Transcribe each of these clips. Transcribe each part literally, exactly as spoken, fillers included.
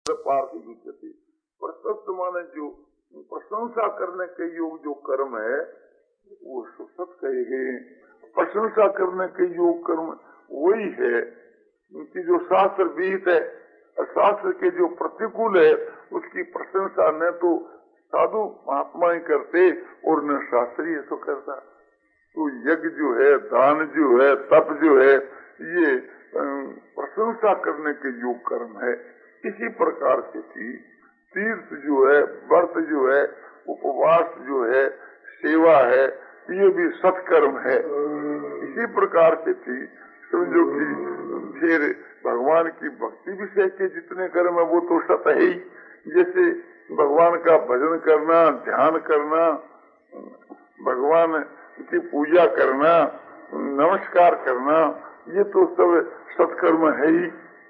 पार्थिव विद्यते। प्रशस्त माने जो प्रशंसा करने के योग जो कर्म है वो सत कहे गए। प्रशंसा करने के योग कर्म वही है कि जो शास्त्र विहित है, शास्त्र के जो प्रतिकूल है उसकी प्रशंसा न तो साधु महात्मा ही करते और न शास्त्रीय तो करता। तो यज्ञ जो है, दान जो है, तप जो है, ये प्रशंसा करने के योग कर्म है। इसी प्रकार से थी तीर्थ जो है, व्रत जो है, उपवास जो है, सेवा है, ये भी सत्कर्म है। इसी प्रकार से थी समझो कि फिर भगवान की भक्ति विषय के जितने कर्म है वो तो सत है ही। जैसे भगवान का भजन करना, ध्यान करना, भगवान की पूजा करना, नमस्कार करना, ये तो सब सत्कर्म है ही।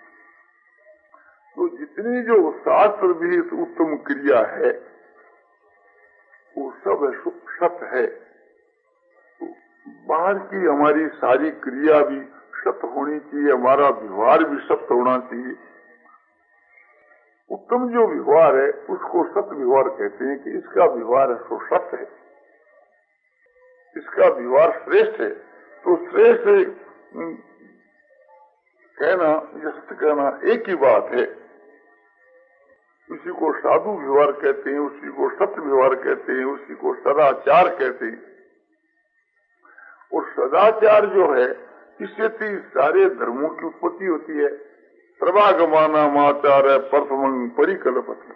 तो जितनी जो शास्त्र विहित उत्तम क्रिया है वो सब सत है। तो बाहर की हमारी सारी क्रिया भी सत्य होनी चाहिए, हमारा व्यवहार भी सत्य होना चाहिए। उत्तम जो व्यवहार है उसको सत्य व्यवहार कहते हैं कि इसका व्यवहार है सो सत्य है, इसका व्यवहार श्रेष्ठ है। तो श्रेष्ठ कहना या सत्य कहना एक ही बात है। उसी को साधु व्यवहार कहते हैं, उसी को सत्य व्यवहार कहते हैं, उसी को सदाचार कहते हैं। और सदाचार जो है इससे सारे धर्मों की उत्पत्ति होती है। प्रभागमाना आचार है प्रथम परिकल्पति।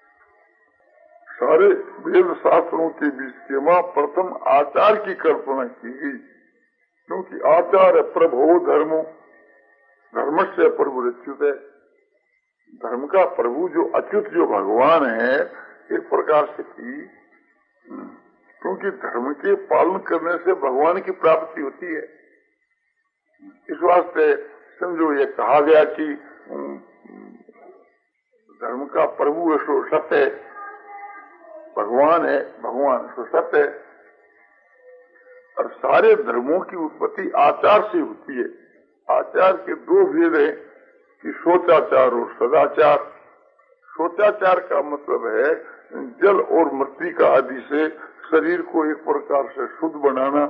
सारे वेद शास्त्रों के बीच में प्रथम आचार की कल्पना की गई, क्योंकि आचार है प्रभो धर्मो, धर्म से प्रभु अच्युत है। धर्म का प्रभु जो अच्युत जो भगवान है एक प्रकार से थी, क्योंकि धर्म के पालन करने से भगवान की प्राप्ति होती है। इस वास्ते समझो ये कहा गया कि धर्म का प्रभु सो सत्य है, भगवान है, भगवान सो सत्य है। और सारे धर्मों की उत्पत्ति आचार से होती है। आचार के दो भेद है कि सोचाचार और सदाचार। सोचाचार का मतलब है जल और मृत्तिका आदि से शरीर को एक प्रकार से शुद्ध बनाना,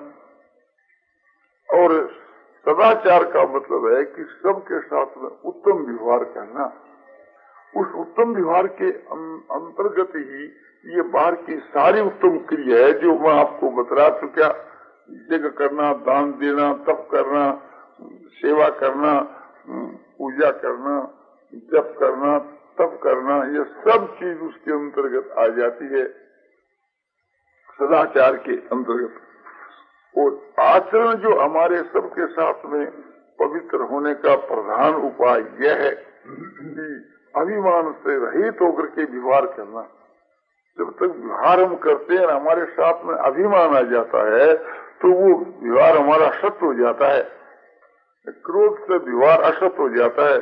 और सदाचार का मतलब है कि सबके साथ में उत्तम व्यवहार करना। उस उत्तम व्यवहार के अंतर्गत ही ये बाहर की सारी उत्तम क्रिया है जो मैं आपको बता चुका। यज्ञ करना, दान देना, तप करना, सेवा करना, पूजा करना, जप करना, तप करना, ये सब चीज उसके अंतर्गत आ जाती है, सदाचार के अंतर्गत। और आचरण जो हमारे सबके साथ में पवित्र होने का प्रधान उपाय यह है कि अभिमान से रहित होकर के व्यवहार करना। जब तक व्यवहार हम करते हैं हमारे साथ में अभिमान आ जाता है तो वो व्यवहार हमारा सत्य हो जाता है। क्रोध से व्यवहार असत हो जाता है,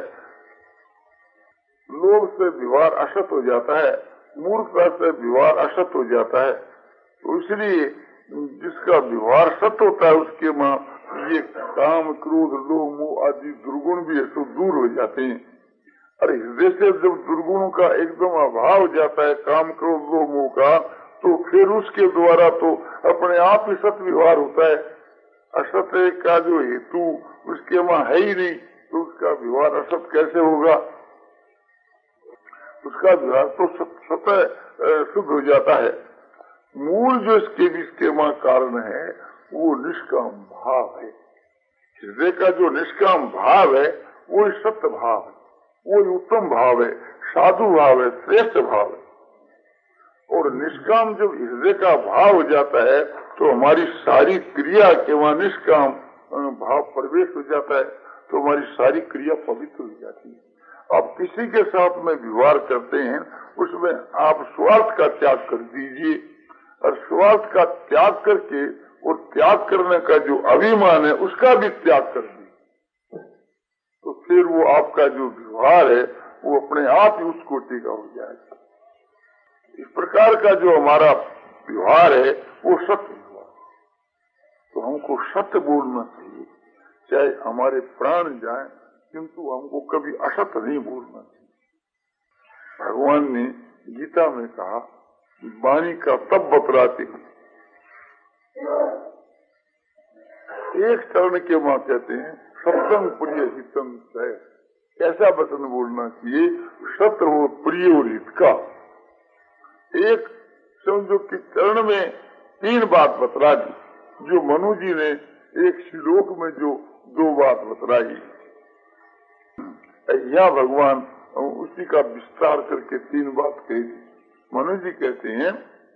लोभ से व्यवहार असत हो जाता है, मूर्खता से व्यवहार असत हो जाता है। तो इसलिए जिसका व्यवहार सत्य होता है उसके मां ये काम, क्रोध, लोभ, मोह आदि दुर्गुण भी ऐसे दूर हो जाते हैं। और हृदय से जब दुर्गुणों का एकदम अभाव हो जाता है, काम, क्रोध, लोभ, मोह का, तो फिर उसके द्वारा तो अपने आप ही सत्य व्यवहार होता है। असत्य का जो हेतु उसके वहां है ही नहीं, तो उसका व्यवहार असत कैसे होगा? उसका व्यवहार तो सत्य शुद्ध हो जाता है। मूल जो इसके बीच के वहां कारण है वो निष्काम भाव है। हृदय का जो निष्काम भाव है वो सत्य भाव है, वो उत्तम भाव है, साधु भाव है, श्रेष्ठ भाव है। और निष्काम जब हृदय का भाव हो जाता है तो हमारी सारी क्रिया के वहां निष्काम भाव प्रवेश हो जाता है, तो हमारी सारी क्रिया पवित्र हो जाती है। आप किसी के साथ में व्यवहार करते हैं उसमें आप स्वार्थ का त्याग कर दीजिए, और स्वार्थ का त्याग करके और त्याग करने का जो अभिमान है उसका भी त्याग कर दीजिए, तो फिर वो आपका जो व्यवहार है वो अपने आप ही उस कोटि का हो जाएगा। इस प्रकार का जो हमारा व्यवहार है वो सत्य व्यवहार, तो हमको सत्य बोलना चाहिए, चाहे हमारे प्राण जाएं, किंतु हमको कभी असत्य नहीं बोलना चाहिए। भगवान ने गीता में कहा वाणी का तब बतलाते हैं। एक चरण के मां कहते हैं सत्संग प्रिय हितम है, ऐसा वचन बोलना चाहिए सत्य हो प्रिय और हित का। एक समझो कि चरण में तीन बात बतला दी, जो मनु जी ने एक श्लोक में जो दो बात बतलाई, यहाँ भगवान उसी का विस्तार करके तीन बात कही। मनु जी कहते हैं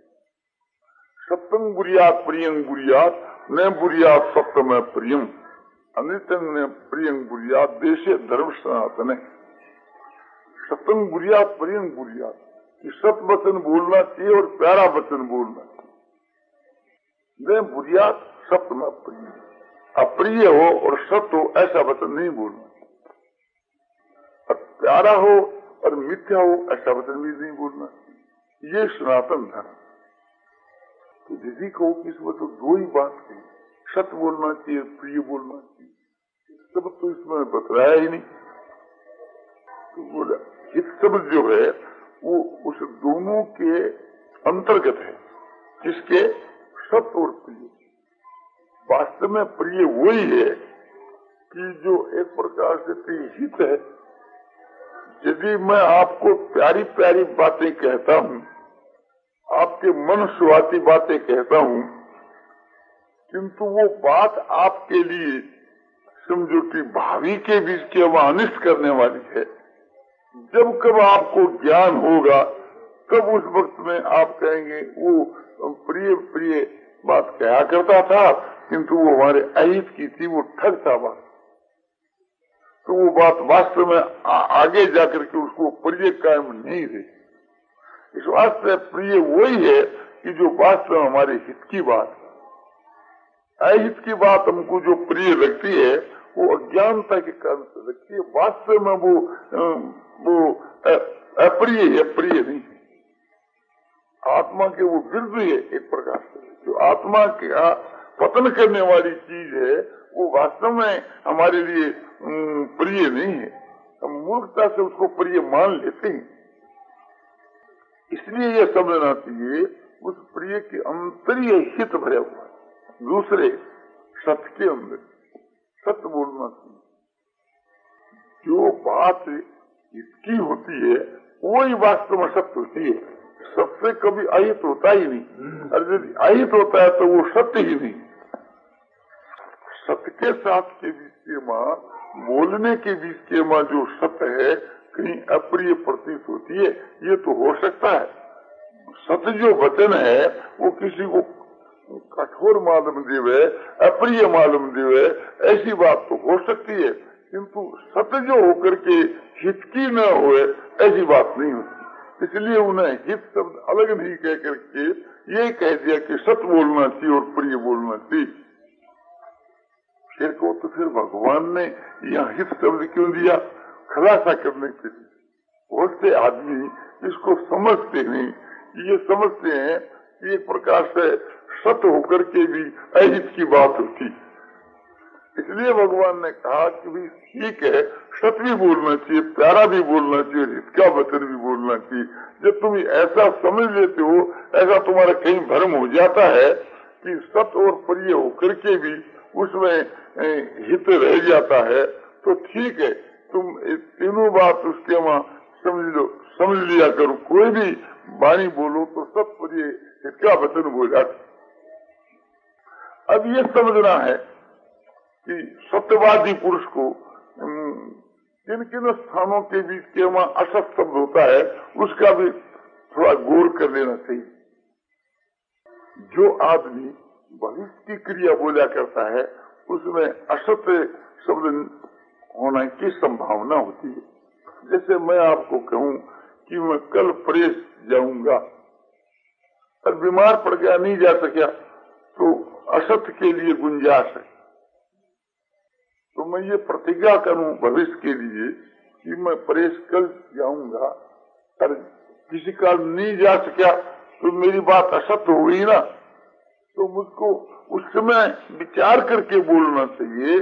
सत्यम बुरियात प्रियं बुरियात न बुरियात सत्यम प्रियम अनितंग ने प्रियं बुरियात देशे धर्म सनातन। सत्यम बुरियात प्रियं बुरियात, सत्य वचन बोलना चाहिए और प्यारा वचन बोलना चाहिए। न बुरियात सत्य प्रिय, अप्रिय हो और सत्य हो ऐसा वचन नहीं बोलना, और प्यारा हो और मिथ्या हो ऐसा वचन भी नहीं बोलना। ये सनातन धर्म। तो दीदी को इसमें तो दो ही बात कही, सत्य बोलना चाहिए, प्रिय बोलना चाहिए, सब तो इसमें बतलाया ही नहीं। तो बोला हित शब्द जो है वो उस दोनों के अंतर्गत है, जिसके सत्य और प्रिय। वास्तव में प्रिय वही है कि जो एक प्रकार से हित है। यदि मैं आपको प्यारी प्यारी बातें कहता हूँ, आपके मन सुहाती बातें कहता हूँ, किंतु वो बात आपके लिए समझो कि भावी के बीच के वहां अनिष्ट करने वाली है, जब कब आपको ज्ञान होगा तब उस वक्त में आप कहेंगे वो प्रिय प्रिय बात कहा करता था, किंतु वो हमारे अहित की थी, वो ठग था बात। तो वो बात वास्तव में आ, आगे जाकर के उसको प्रिय कायम नहीं रही। इस वास्ते प्रिय वही है कि जो वास्तव में हमारे हित की बात है। अहित की बात हमको जो प्रिय लगती है वो अज्ञानता के कारण से लगती है, वास्तव में वो वो अप्रिय है, प्रिय नहीं है। आत्मा के वो विरुद्ध है एक प्रकार से। जो आत्मा का पतन करने वाली चीज है वो वास्तव में हमारे लिए प्रिय नहीं है, हम मूर्खता से उसको प्रिय मान लेते हैं। इसलिए यह समझना चाहिए उस प्रिय के अंतरीय हित भरा हुआ है। दूसरे सत्य के अंदर सत्य बोलना चाहिए। जो बात इसकी होती है वही वास्तव में सत्य होती है, सत्य कभी अहित होता ही नहीं। और यदि अहित होता है तो वो सत्य ही नहीं। सत्य के साथ के बीच के मां बोलने के बीच के मां जो सत्य है कहीं अप्रिय प्रतीत होती है, ये तो हो सकता है। सत्य जो वचन है वो किसी को कठोर मालूम देवे, अप्रिय मालूम देवे, ऐसी बात तो हो सकती है, किंतु सत्य जो होकर के हित की न होए ऐसी बात नहीं होती। इसलिए उन्हें हित शब्द अलग नहीं कह करके ये कह दिया कि सत्य बोलना चाहिए और प्रिय बोलना चाहिए। फिर को तो फिर भगवान ने यहाँ हित शब्द क्यों दिया? खुलासा करने के लिए। बहुत से आदमी इसको समझते नहीं, ये समझते हैं कि एक प्रकार से सत्य होकर के भी अहित की बात होती। इसलिए भगवान ने कहा कि भी ठीक है, सत्य भी बोलना चाहिए, प्यारा भी बोलना चाहिए, हित का वचन भी बोलना चाहिए। जब तुम ऐसा समझ लेते हो, ऐसा तुम्हारा कहीं भ्रम हो जाता है कि सत्य और प्रिय होकर के भी उसमें हित रह जाता है, तो ठीक है, तुम तीनों बात उसके वहां समझ लो, समझ लिया करो। कोई भी वाणी बोलो तो सत्य प्रिय हित का वचन बोला। अब ये समझना है कि सत्यवादी पुरुष को किन किन स्थानों के बीच के वहां असत शब्द होता है उसका भी थोड़ा गौर कर लेना चाहिए। जो आदमी भविष्य की क्रिया बोला करता है उसमें असत्य शब्द होने की संभावना होती है। जैसे मैं आपको कहूं कि मैं कल प्रेस जाऊंगा और बीमार पड़ गया, नहीं जा सका, तो असत्य के लिए गुंजाइश है। तो मैं ये प्रतिज्ञा करूं भविष्य के लिए कि मैं प्रेस कल जाऊंगा और किसी कारण नहीं जा सका, तो मेरी बात असत्य हो गई ना। तो मुझको उस समय विचार करके बोलना चाहिए,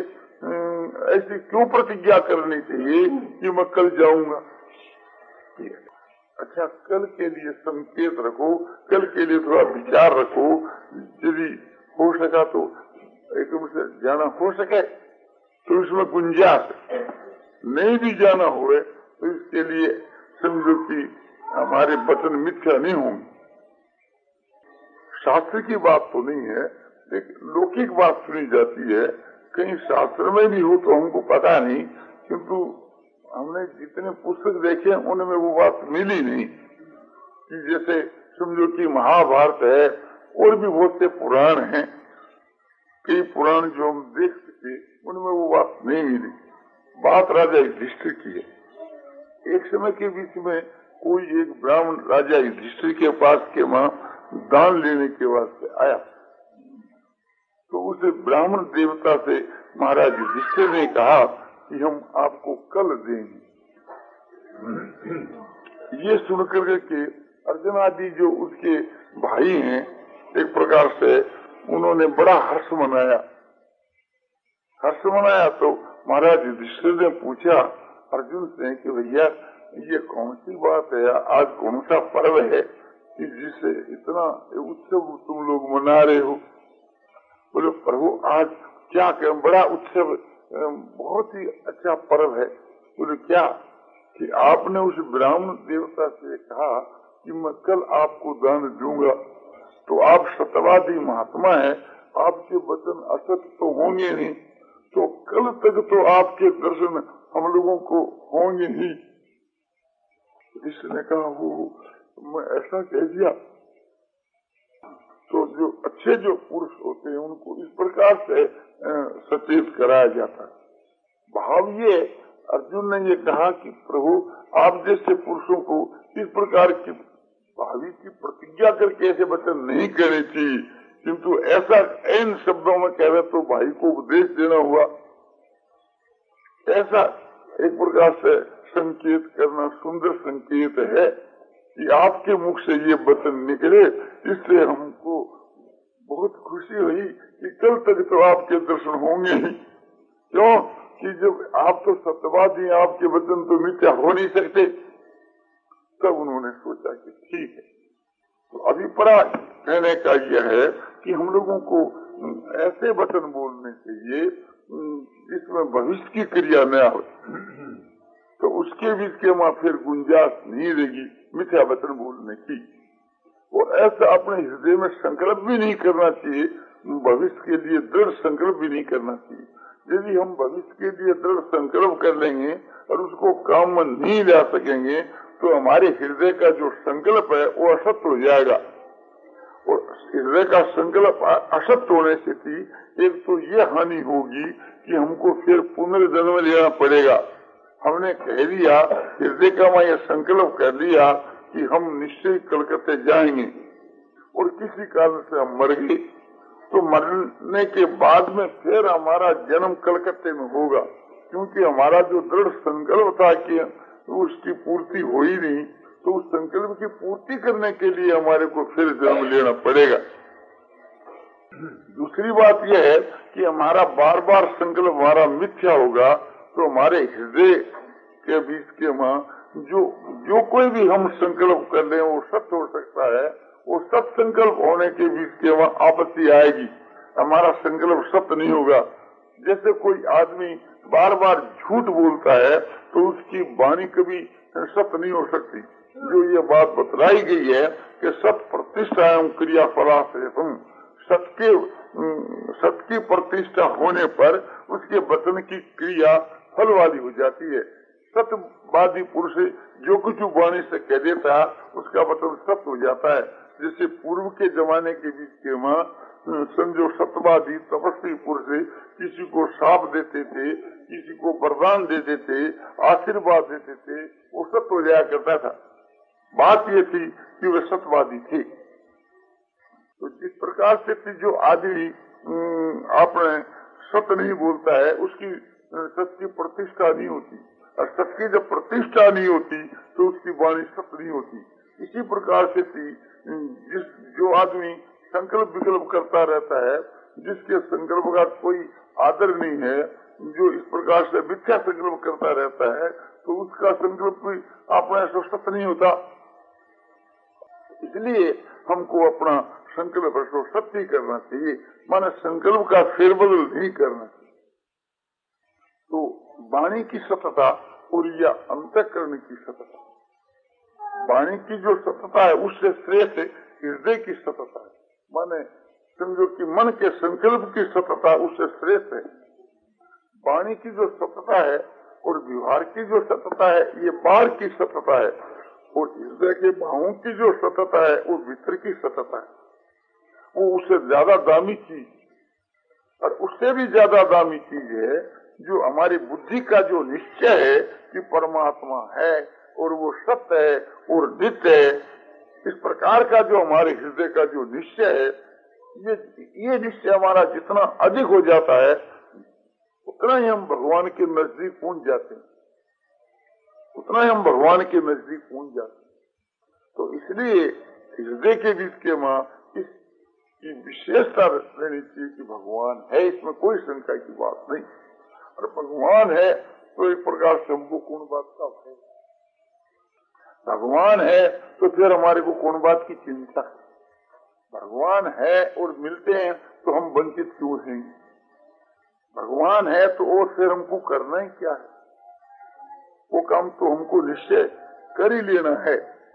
ऐसी क्यों प्रतिज्ञा करनी चाहिए कि मैं कल जाऊंगा। अच्छा कल के लिए संकेत रखो, कल के लिए थोड़ा विचार रखो, यदि हो सका तो एकदम से जाना हो सके तो इसमें गुंजाइश, नहीं भी जाना हुए तो इसके लिए समझो कि हमारे वचन मिथ्या नहीं होंगे। शास्त्र की बात तो नहीं है, लेकिन लौकिक बात सुनी जाती है, कहीं शास्त्र में भी हो तो हमको पता नहीं, किंतु हमने जितने पुस्तक देखे उनमें वो बात मिली नहीं कि जैसे समझो कि महाभारत है और भी बहुत से पुराण हैं, कई पुराण जो हम देख सके उनमें वो बात नहीं मिली। बात राजा युधिष्ठिर की है। एक समय के बीच में कोई एक ब्राह्मण राजा युधिष्ठिर के पास के वहां दान लेने के वास्ते आया, तो उस ब्राह्मण देवता से महाराज युधिष्ठिर ने कहा कि हम आपको कल देंगे। ये सुनकर के अर्जुन आदि जो उसके भाई हैं, एक प्रकार से उन्होंने बड़ा हर्ष मनाया। हर्ष मनाया तो महाराज युधिष्ठिर ने पूछा अर्जुन से कि भैया ये कौन सी बात है, आज कौन सा पर्व है कि जिससे इतना उत्सव तुम लोग मना रहे हो? बोले प्रभु आज क्या करें, बड़ा उत्सव, बहुत ही अच्छा पर्व है। बोले क्या? कि आपने उस ब्राह्मण देवता से कहा कि मैं कल आपको दान दूंगा, तो आप सत्यवादी महात्मा है, आपके वचन असत्य तो होंगे नहीं, तो कल तक तो आपके दर्शन हम लोगों को होंगे ही। इसने कहा वो मैं ऐसा कह दिया। तो जो अच्छे जो पुरुष होते हैं उनको इस प्रकार से सचेत कराया जाता है। भाव ये अर्जुन ने ये कहा कि प्रभु आप जैसे पुरुषों को इस प्रकार की भावी की प्रतिज्ञा करके ऐसे वचन नहीं कहने चाहिए, किंतु ऐसा इन शब्दों में कह रहे तो भाई को उपदेश देना हुआ। ऐसा एक प्रकार से संकेत करना सुंदर संकेत है कि आपके मुख से ये वचन निकले, इससे हमको बहुत खुशी हुई कि कल तक तो आपके दर्शन होंगे ही। क्यों कि जब आप तो सत्यवादी, आपके वचन तो मिथ्या हो नहीं सकते। तब उन्होंने सोचा कि ठीक है। तो अभिप्राय कहने का यह है कि हम लोगों को ऐसे वचन बोलने चाहिए जिसमें भविष्य की क्रिया न हो, तो उसके बीच के वहां फिर गुंजाइश नहीं रहेगी मिथ्या वचन बोलने की। और ऐसा अपने हृदय में संकल्प भी नहीं करना चाहिए, भविष्य के लिए दृढ़ संकल्प भी नहीं करना चाहिए। यदि हम भविष्य के लिए दृढ़ संकल्प कर लेंगे और उसको काम में नहीं ला सकेंगे तो हमारे हृदय का जो संकल्प है वो असत्य हो जाएगा। और हृदय का संकल्प असत्य होने से थी एक तो ये हानि होगी कि हमको फिर पुनर्जन्म लेना पड़ेगा। हमने कह दिया, हृदय का मैं यह संकल्प कर लिया कि हम निश्चय कलकत्ते जाएंगे और किसी कारण से हम मर गए, तो मरने के बाद में फिर हमारा जन्म कलकत्ते में होगा, क्योंकि हमारा जो दृढ़ संकल्प था कि उसकी पूर्ति हो ही नहीं, तो उस संकल्प की पूर्ति करने के लिए हमारे को फिर जन्म लेना पड़ेगा। दूसरी बात यह है कि हमारा बार बार संकल्प हमारा मिथ्या होगा, तो हमारे हृदय के बीच के वहाँ जो जो कोई भी हम संकल्प कर ले वो सत्य हो सकता है। वो सत्य संकल्प होने के बीच के वहाँ आपत्ति आएगी, हमारा संकल्प सत्य नहीं होगा। जैसे कोई आदमी बार बार झूठ बोलता है तो उसकी वाणी कभी सत्य नहीं हो सकती। जो ये बात बतलाई गई है कि सत्य प्रतिष्ठा एवं क्रिया फला से सत्य के सत्य की प्रतिष्ठा होने पर उसके वचन की क्रिया फल वाली हो जाती है। सत्यवादी पुरुष जो कुछ वाणी से कह देता है उसका वचन सत्य हो जाता है। जैसे पूर्व के जमाने के बीच के वहाँ समझो सत्यवादी तपस्वी पुरुष किसी को शाप देते थे, किसी को वरदान देते थे, आशीर्वाद देते थे, वो सत्य हो जाया करता था। बात ये थी कि वे सत्यवादी थे। तो जिस प्रकार से जो आदमी आपने सत्य नहीं बोलता है उसकी सत्य की प्रतिष्ठा नहीं होती, और सत्य की जब प्रतिष्ठा नहीं होती तो उसकी वाणी सत्य नहीं होती। इसी प्रकार से जिस जो आदमी संकल्प विकल्प करता रहता है, जिसके संकल्प का कोई आदर नहीं है, जो इस प्रकार से मिथ्या संकल्प करता रहता है, तो उसका संकल्प भी अपने सत्य नहीं होता। इसलिए हमको अपना संकल्प को सत्य करना चाहिए, माने संकल्प का फेरबदल नहीं करना चाहिए। तो वाणी की सतता और या अंतःकरण की सतता, वाणी की जो सतता है उससे श्रेष्ठ हृदय की सतता है, माने समझो कि मन के संकल्प की सतता उससे श्रेष्ठ है। वाणी की जो सतता है और व्यवहार की जो सतता है ये बाहर की सतता है, और हृदय के भावों की जो सतता है वो भीतर की सतता है, वो उससे ज्यादा दामी चीज, और उससे भी ज्यादा दामी चीज है जो हमारी बुद्धि का जो निश्चय है कि परमात्मा है और वो सत्य है और नित्य है। इस प्रकार का जो हमारे हृदय का जो निश्चय है, ये ये निश्चय हमारा जितना अधिक हो जाता है उतना ही हम भगवान के नजदीक पहुंच जाते हैं, उतना ही हम भगवान के नजदीक पहुंच जाते हैं। तो इसलिए हृदय के बीच के मां इसकी विशेषता रहनी चाहिए कि भगवान है, इसमें कोई शंका की बात नहीं। और भगवान है तो एक प्रकार से हमको कौन बात का है, भगवान है तो फिर हमारे को कौन बात की चिंता है। भगवान है और मिलते हैं तो हम वंचित क्यों हैं, भगवान है तो और फिर हमको करना ही क्या है, वो काम तो हमको निश्चय कर ही लेना है।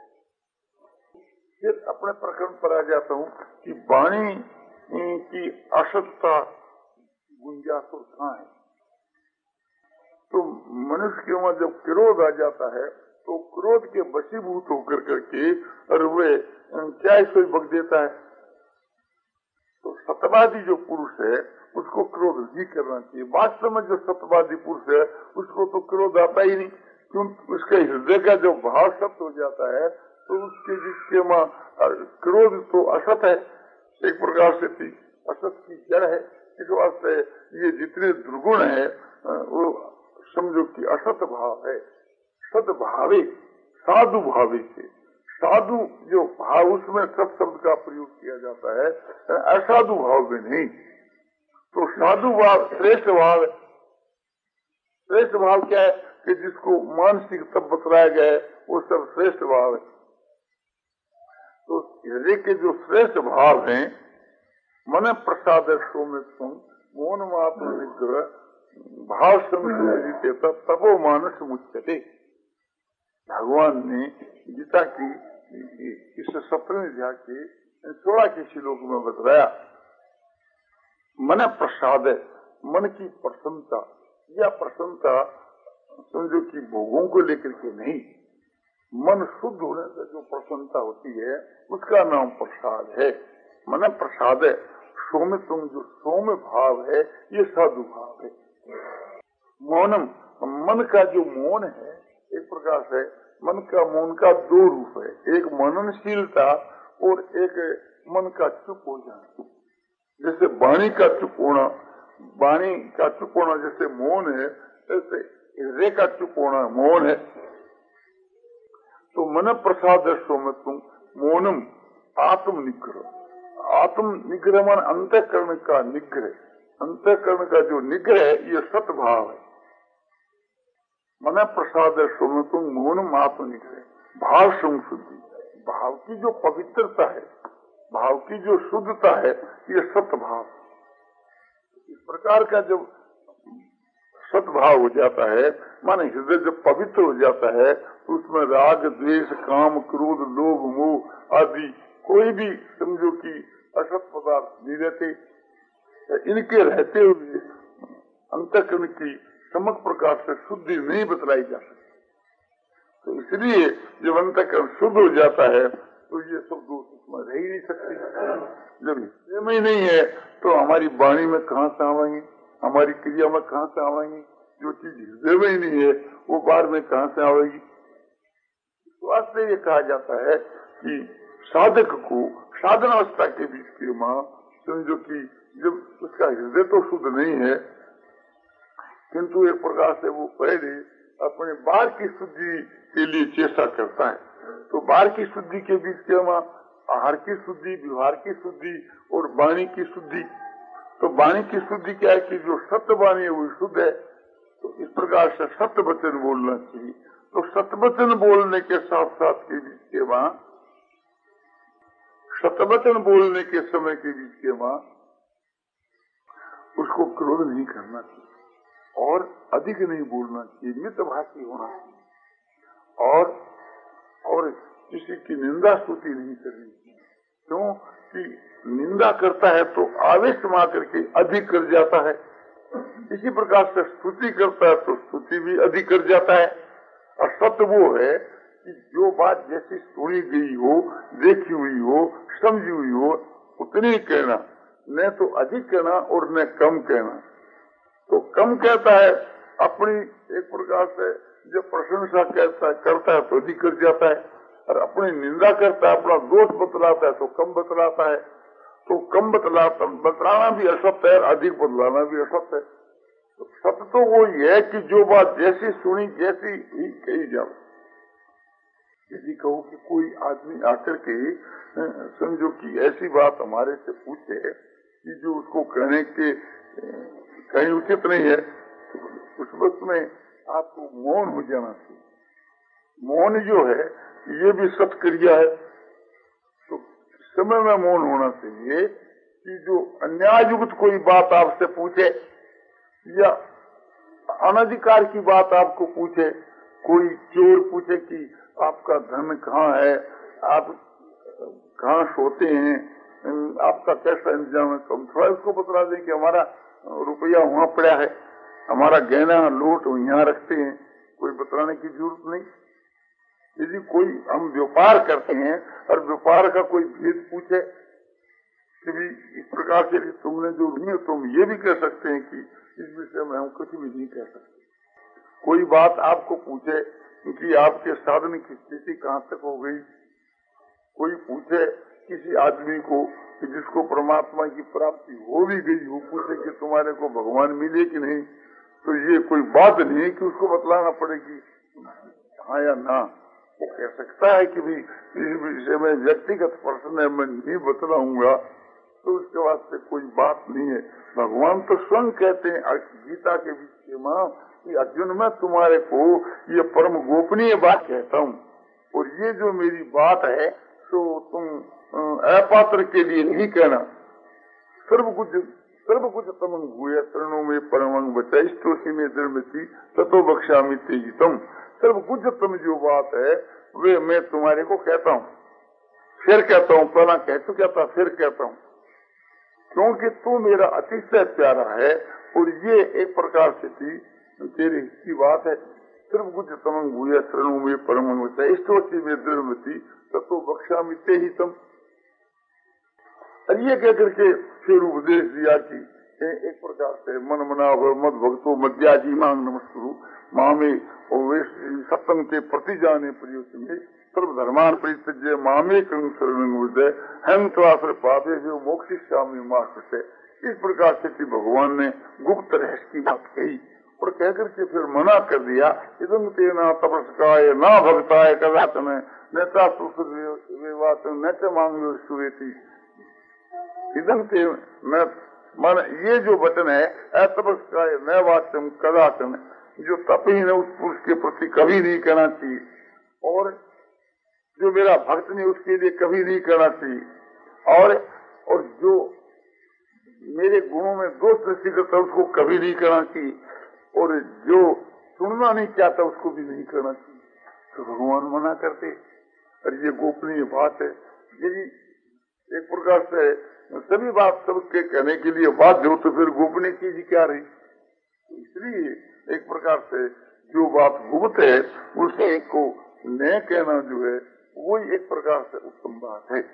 फिर अपने प्रकरण पर आ जाता हूँ कि वाणी की असत्ता गुंजाइश कहाँ है। तो मनुष्य के वहां जब क्रोध आ जाता है तो क्रोध के वशीभूत होकर करके और वे क्या इसे बक देता है। तो सत्यवादी जो पुरुष है उसको क्रोध नहीं करना चाहिए। वास्तव में जो सत्यवादी पुरुष है उसको तो क्रोध आता ही नहीं, क्योंकि उसके हृदय का जो भाव सत्य हो जाता है तो उसके जिसके मां क्रोध तो असत है, एक प्रकार से थी असत की जड़ है। इस वास्ते ये जितने दुर्गुण है वो समझो कि असत भाव है। सद्भावे साधु भावे से, साधु जो भाव उसमें सत शब्द का प्रयोग किया जाता है, असाधु भाव में नहीं। तो साधु भाव श्रेष्ठ भाव है। श्रेष्ठ भाव क्या है कि जिसको मानसिक तब बतलाया गया है वो सब श्रेष्ठ भाव है। तो हृदय के जो श्रेष्ठ भाव हैं, मन प्रसाद सौम्य मौन मात्र निग्रह भाव संस्कृति तपो मानस मुच्यते। भगवान ने गीता की इस सत्रहवें अध्याय के सोलह के श्लोक में बतलाया, मन प्रसाद है, मन की प्रसन्नता, या प्रसन्नता समझो कि भोगों को लेकर के नहीं, मन शुद्ध होने से जो प्रसन्नता होती है उसका नाम प्रसाद है। मन प्रसाद है सौम्य, तुम जो सौम्य भाव है ये साधु भाव है। मौनम, मन का जो मौन है एक प्रकार से मन का मौन का दो रूप है, एक मननशीलता और एक मन का चुप हो जाना। जैसे वाणी का चुप होना, वाणी का चुप होना जैसे मौन है, ऐसे हृदय का चुप होना मौन है। तो मन प्रसाद सौम्य तुम मौनम आत्म निग्रह, आत्म निग्रह मान अंतःकरण का निग्रह, अंतःकरण का जो निग्रह है ये सतभाव है। मन प्रसाद सौम्य तुम मौनम आत्म निग्रह, भाव संशुद्धि, भाव की जो पवित्रता है, भाव की जो शुद्धता है ये सतभाव। इस प्रकार का जब सद्भाव हो जाता है, माने हृदय जब पवित्र हो जाता है तो उसमें राग द्वेष काम क्रोध लोभ मोह आदि कोई भी समझो कि असत पदार्थ नहीं रहते। इनके रहते हुए अंतःकरण की समग्र प्रकार से शुद्धि नहीं बतलाई जा सकती। तो इसलिए जब अंतःकरण शुद्ध हो जाता है तो ये सब दोष उसमें रह ही नहीं सकते। जब हृदय में ही नहीं है तो हमारी वाणी में कहाँ से आवेंगे, हमारी क्रिया में कहाँ से आवेंगी। जो चीज हृदय में ही नहीं है वो बाहर में कहाँ से आवेगी। तो वास्तव ये कहा जाता है कि साधक को साधनावस्था के बीच के मां समझो कि जब उसका हृदय तो शुद्ध नहीं है किंतु एक प्रकार से वो पहले अपने बाहर की शुद्धि के लिए चेष्टा करता है। तो बाहर की शुद्धि के बीच के मां आहार की शुद्धि, व्यवहार की शुद्धि और वाणी की शुद्धि। तो वाणी की शुद्धि क्या है कि जो सत्य वाणी है वो शुद्ध है। तो इस प्रकार से सत्य वचन बोलना चाहिए। तो सत्य वचन बोलने के साथ साथ के बीच के वहां सतवचन बोलने के समय के बीच के मां उसको क्रोध नहीं करना चाहिए और अधिक नहीं बोलना चाहिए, मितभाषी होना चाहिए और और किसी की निंदा स्तुति नहीं करनी चाहिए। क्यों कि निंदा करता है तो आवेश में आकर के अधिक कर जाता है, इसी प्रकार से स्तुति करता है तो स्तुति भी अधिक कर जाता है। और सत्य वो है कि जो बात जैसी सुनी गई हो, देखी हुई हो, समझी हुई हो, उतनी ही कहना, न तो अधिक कहना और न कम कहना। तो कम कहता है अपनी एक प्रकार से जब प्रशंसा कहता है करता है तो अधिक कर जाता है, और अपनी निंदा करता है, अपना दोष बतलाता है तो कम बतलाता है। तो कम बतलाता बतलाना भी असत्य है, अधिक बतलाना भी असत्य है। तो सत्य तो वो ही है कि जो बात जैसी सुनी जैसी ही कही जाए। यदि कहो कि कोई आदमी आकर के समझो कि ऐसी बात हमारे से पूछे कि जो उसको कहने के कहीं उचित नहीं है, तो उस वक्त में आपको मौन हो जाना चाहिए। मौन जो है ये भी सत्क्रिया है, तो समय में मौन होना चाहिए कि जो अन्याययुक्त कोई बात आपसे पूछे या अनधिकार की बात आपको पूछे, कोई चोर पूछे कि आपका धन कहाँ है, आप कहाँ सोते हैं, आपका कैसा इंतजाम है, तो हम थोड़ा उसको बता दें कि हमारा रुपया वहाँ पड़ा है, हमारा गहना लूट यहाँ रखते हैं, कोई बतलाने की जरूरत नहीं। यदि कोई हम व्यापार करते हैं और व्यापार का कोई भेद पूछे कि भी इस प्रकार से तुमने जो नहीं हो, तुम ये भी कह सकते हैं कि इस विषय में हम कुछ भी नहीं कह सकते। कोई बात आपको पूछे कि आपके साधन की स्थिति कहाँ तक हो गई, कोई पूछे किसी आदमी को कि जिसको परमात्मा की प्राप्ति हो भी गई हो, पूछे कि तुम्हारे को भगवान मिले कि नहीं, तो ये कोई बात नहीं है कि उसको बतलाना पड़ेगी हाँ या ना। वो कह सकता है कि भी इस विषय में व्यक्तिगत प्रश्न है, मैं नहीं बतलाऊंगा, तो उसके वास्ते कोई बात नहीं है। भगवान तो स्वयं कहते हैं गीता के बीच में कि अर्जुन मैं तुम्हारे को ये परम गोपनीय बात कहता हूँ, और ये जो मेरी बात है तो तुम अपात्र के लिए नहीं कहना। सर्व कुछ सर्व कुछ तमंग हुए तरणों में परमंग बचा इष्टोसी में धर्मती ततो बख्शामि तेजितम। सर्व कुछ तम जो बात है वे मैं तुम्हारे को कहता हूँ, फिर कहता हूँ, पहला कह चुका था फिर कहता हूँ, क्योंकि तू मेरा अतिशय प्यारा है और ये एक प्रकार से थी तेरी की बात है। सिर्फ कुछ तमंग हुआ शरणों में परमंग होता है इष्टोसी में दृढ़मती तत्व बख्शा मिते ही तम। और ये कह करके फिर उपदेश दिया कि एक प्रकार से मन मना मत भक्तो मध्याजी मांग नमस्कुरु मामे और सप्तम के प्रति जाने प्रयोग में सर्वधर्मान परित्यज्य मामे कंग शरण हृदय हम स्वाश्र पापे जो मोक्षिष्यामि मां से। इस प्रकार से भगवान ने गुप्त रहस्य की बात कही और कहकर के फिर मना कर दिया इदं तेना तपस्काय न भक्ताय कदाचन नेता सुवात न च मांगो सुवेती। इदं ते न मन ये जो वचन है अतपस्काय न वाच्यम कदाचन, जो तपहीन उस पुरुष के प्रति कभी नहीं कहना चाहिए, और जो मेरा भक्त नहीं उसके लिए कभी नहीं कहना चाहिए, और और जो मेरे गुणों में दोष दृष्टि करता उसको कभी नहीं कहना चाहिए, और जो सुनना नहीं चाहता उसको भी नहीं करना चाहिए। तो भगवान मना करते, और ये गोपनीय बात है। यदि एक प्रकार से सभी बात सबके कहने के लिए बाध्य हो तो फिर गोपनीय चीज क्या रही। इसलिए एक प्रकार से जो बात गुप्त है उसे को न कहना जो है वो एक प्रकार से उत्तम बात है।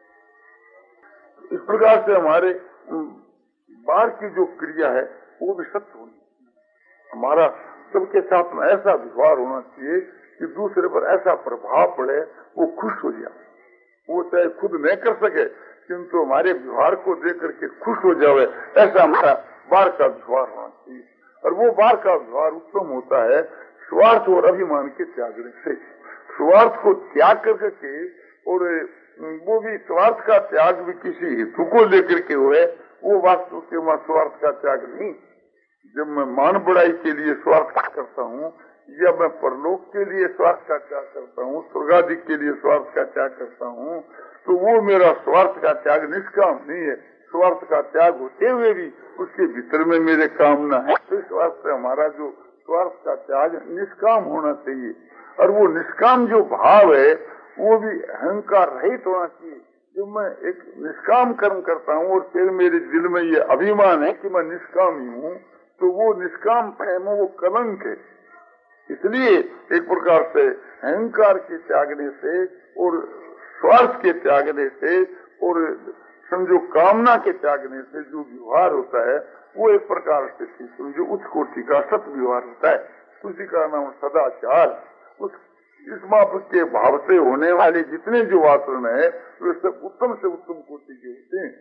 इस प्रकार से हमारे बाहर की जो क्रिया है वो भी सत्य होनी, हमारा सबके साथ में ऐसा व्यवहार होना चाहिए कि दूसरे पर ऐसा प्रभाव पड़े वो खुश हो जाए। वो चाहे खुद नहीं कर सके किंतु हमारे व्यवहार को देख करके खुश हो जाए, ऐसा हमारा बाहर का व्यवहार होना चाहिए। और वो बाहर का व्यवहार उत्तम होता है स्वार्थ और अभिमान के त्यागने से। स्वार्थ को त्याग करके, और वो भी स्वार्थ का त्याग भी किसी हेतु को लेकर के हुए, वो वास्तव के वहाँ स्वार्थ का त्याग नहीं। जब मैं मान बढ़ाई के लिए स्वार्थ करता हूँ या मैं परलोक के लिए स्वार्थ का त्याग करता हूँ, स्वर्गादि के लिए स्वार्थ का त्याग करता हूँ, तो वो मेरा स्वार्थ का त्याग निष्काम नहीं है। स्वार्थ का त्याग होते हुए भी उसके भीतर में मेरे कामना है। तो इस वास्ते हमारा जो स्वार्थ का त्याग निष्काम होना चाहिए, और वो निष्काम जो भाव है वो भी अहंकार रहित होना चाहिए। जो मैं एक निष्काम कर्म करता हूँ और फिर मेरे दिल में ये अभिमान है कि मैं निष्काम ही हूँ, तो वो निष्काम प्रेम वो कलंक है। इसलिए एक प्रकार से अहंकार के त्यागने से और स्वार्थ के त्यागने से और समझो कामना के त्यागने से जो व्यवहार होता है वो एक प्रकार से समझो उच्च कोटि का सत व्यवहार होता है। उसी का नाम सदाचार। उस इस माप के भाव से होने वाले जितने जो आचरण है वे सब उत्तम से उत्तम कोटि के होते हैं।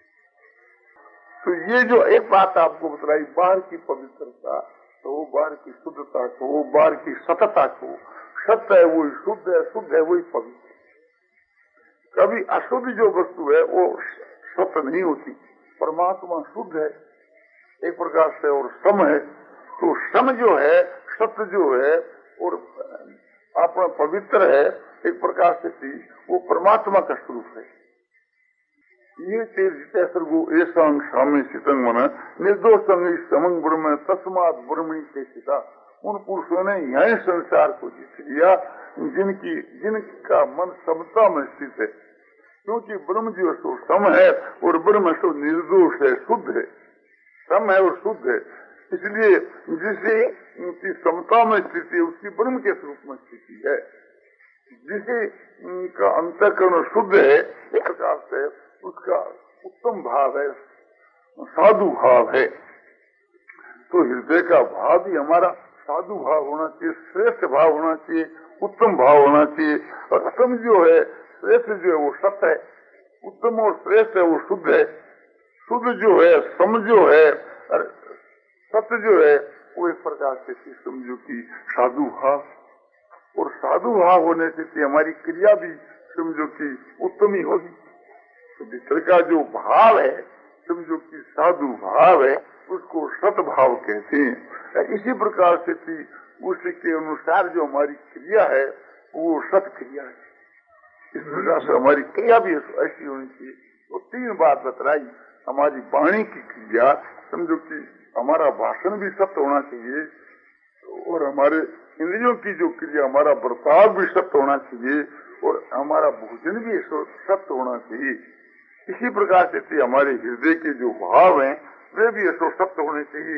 तो ये जो एक बात आपको बताई, बाहर की पवित्रता तो बाहर की शुद्धता को, बाहर की सतता को, सत्य है वही शुद्ध है, शुद्ध है वही पवित्र। कभी अशुद्ध जो वस्तु है वो सत्य नहीं होती। परमात्मा शुद्ध है एक प्रकार से और सम है, तो सम जो है, सत्य जो है और अपना पवित्र है एक प्रकार से थी, वो परमात्मा का स्वरूप है। ये तेज सर्गो ऐसा स्वामी सितंग मन निर्दोषंग समंग ब्रह्म तस्मात ब्रह्मणी के सीता। उन पुरुषों ने यही संसार को जीत लिया जिनकी जिनका मन समता में स्थित है, क्योंकि ब्रह्म जो सो सम है और ब्रह्म सो निर्दोष है, शुद्ध है, सम है और शुद्ध है। इसलिए जिसे उनकी समता में स्थिति है उसकी ब्रह्म के स्वरूप में स्थिति है। जिसे उनका अंतःकरण शुद्ध है एक प्रकार से उसका उत्तम भाव है, साधु भाव है। तो हृदय का भाव भी हमारा साधु भाव होना चाहिए, श्रेष्ठ भाव होना चाहिए, उत्तम भाव होना चाहिए। और उत्तम जो है, श्रेष्ठ जो है वो सत्य है, उत्तम और श्रेष्ठ है वो शुद्ध है। शुद्ध जो है, सम जो है, सत्य जो है वो एक प्रकार से समझो कि साधु भाव। और साधु भाव होने से हमारी क्रिया भी समझो कि उत्तम ही होगी। तो भीतर का जो भाव है समझो कि साधु भाव है उसको सत भाव कहते हैं। इसी प्रकार से थी उसके अनुसार जो हमारी क्रिया है वो सत क्रिया है। इस प्रकार से हमारी क्रिया भी ऐसी होनी चाहिए। तो तीन बात बतलाई, हमारी वाणी की क्रिया समझो कि हमारा भाषण भी सत्य होना चाहिए, और हमारे इंद्रियों की जो क्रिया, हमारा बर्ताव भी सत्य होना चाहिए, और हमारा भोजन भी सत्य होना चाहिए। इसी प्रकार से हमारे हृदय के जो भाव हैं वे भी ऐसा सत्य होने चाहिए।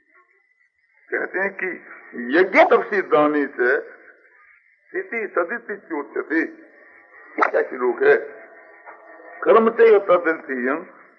कहते हैं कि यज्ञ तपसी दानी से स्थिति सदिति चोचते, क्या श्लोक है, कर्म से तदर्थीयम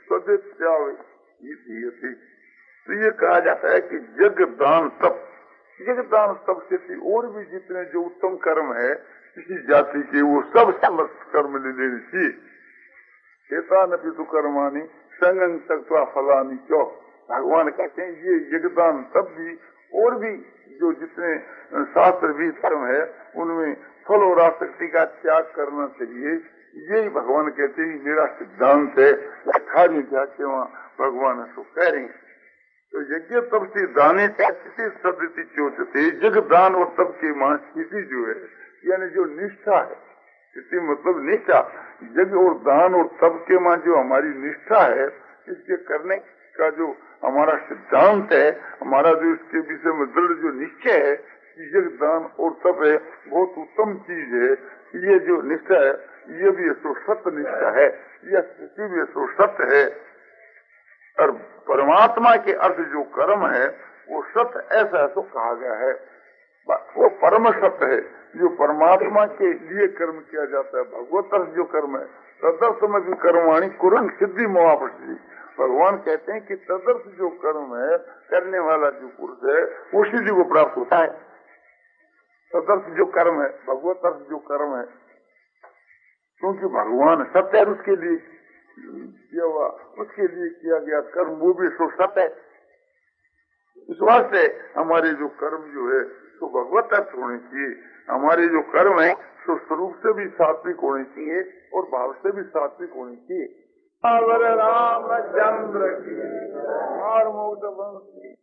सदित्यावती। तो ये कहा जाता है कि यज्ञ दान तप, यज्ञ दान तप से और भी जितने जो उत्तम कर्म है किसी जाति के वो सब समस्त कर्म ले लेने चाहिए। चेता न पितु कर्मानी संगं तक्वा फलानी क्यों। भगवान कहते हैं ये यज्ञदान तब भी और भी जो जितने शास्त्र भी कर्म है उनमें फल और आसक्ति का त्याग करना चाहिए। यही भगवान कहते हैं मेरा सिद्धांत है। खाली जाके वहाँ भगवान उसको कह रहे हैं। तो यज्ञ तब से दाने सदति चोचते, यज्ञ दान और तब के मां स्थिति जो है यानी जो निष्ठा है, स्थिति मतलब निष्ठा, यज्ञ और दान और तब के मां जो हमारी निष्ठा है, इसके करने का जो हमारा सिद्धांत है, हमारा जो इसके विषय में दृढ़ जो निश्चय है कि यज्ञ दान और तप है बहुत उत्तम चीज है, ये जो निष्ठा है ये भी तो सत्य निष्ठा है, यह स्थिति भी तो सत्य है। और परमात्मा के अर्थ जो कर्म है वो सत्य ऐसा तो कहा गया है, वो परम सत्य है जो परमात्मा के लिए कर्म किया जाता है। भगवत अर्थ जो कर्म है तदर्थ में भी कर्मवाणी कुरन सिद्धि मोहापति। भगवान कहते हैं कि तदर्थ जो कर्म है करने वाला जो पुरुष है वो सिद्धि को प्राप्त होता है। तदर्थ जो कर्म है, भगवत अर्थ जो कर्म है, क्योंकि भगवान सत्य है उसके लिए किया हुआ, उसके लिए किया गया कर्म वो भी सो सत्य है। इस वास्ते हमारे जो कर्म जो है तो भगवत अर्थ होने चाहिए। हमारे जो कर्म है तो स्वरूप से भी सात्विक होने चाहिए और भाव से भी सात्विक होने चाहिए। रामचंद्र की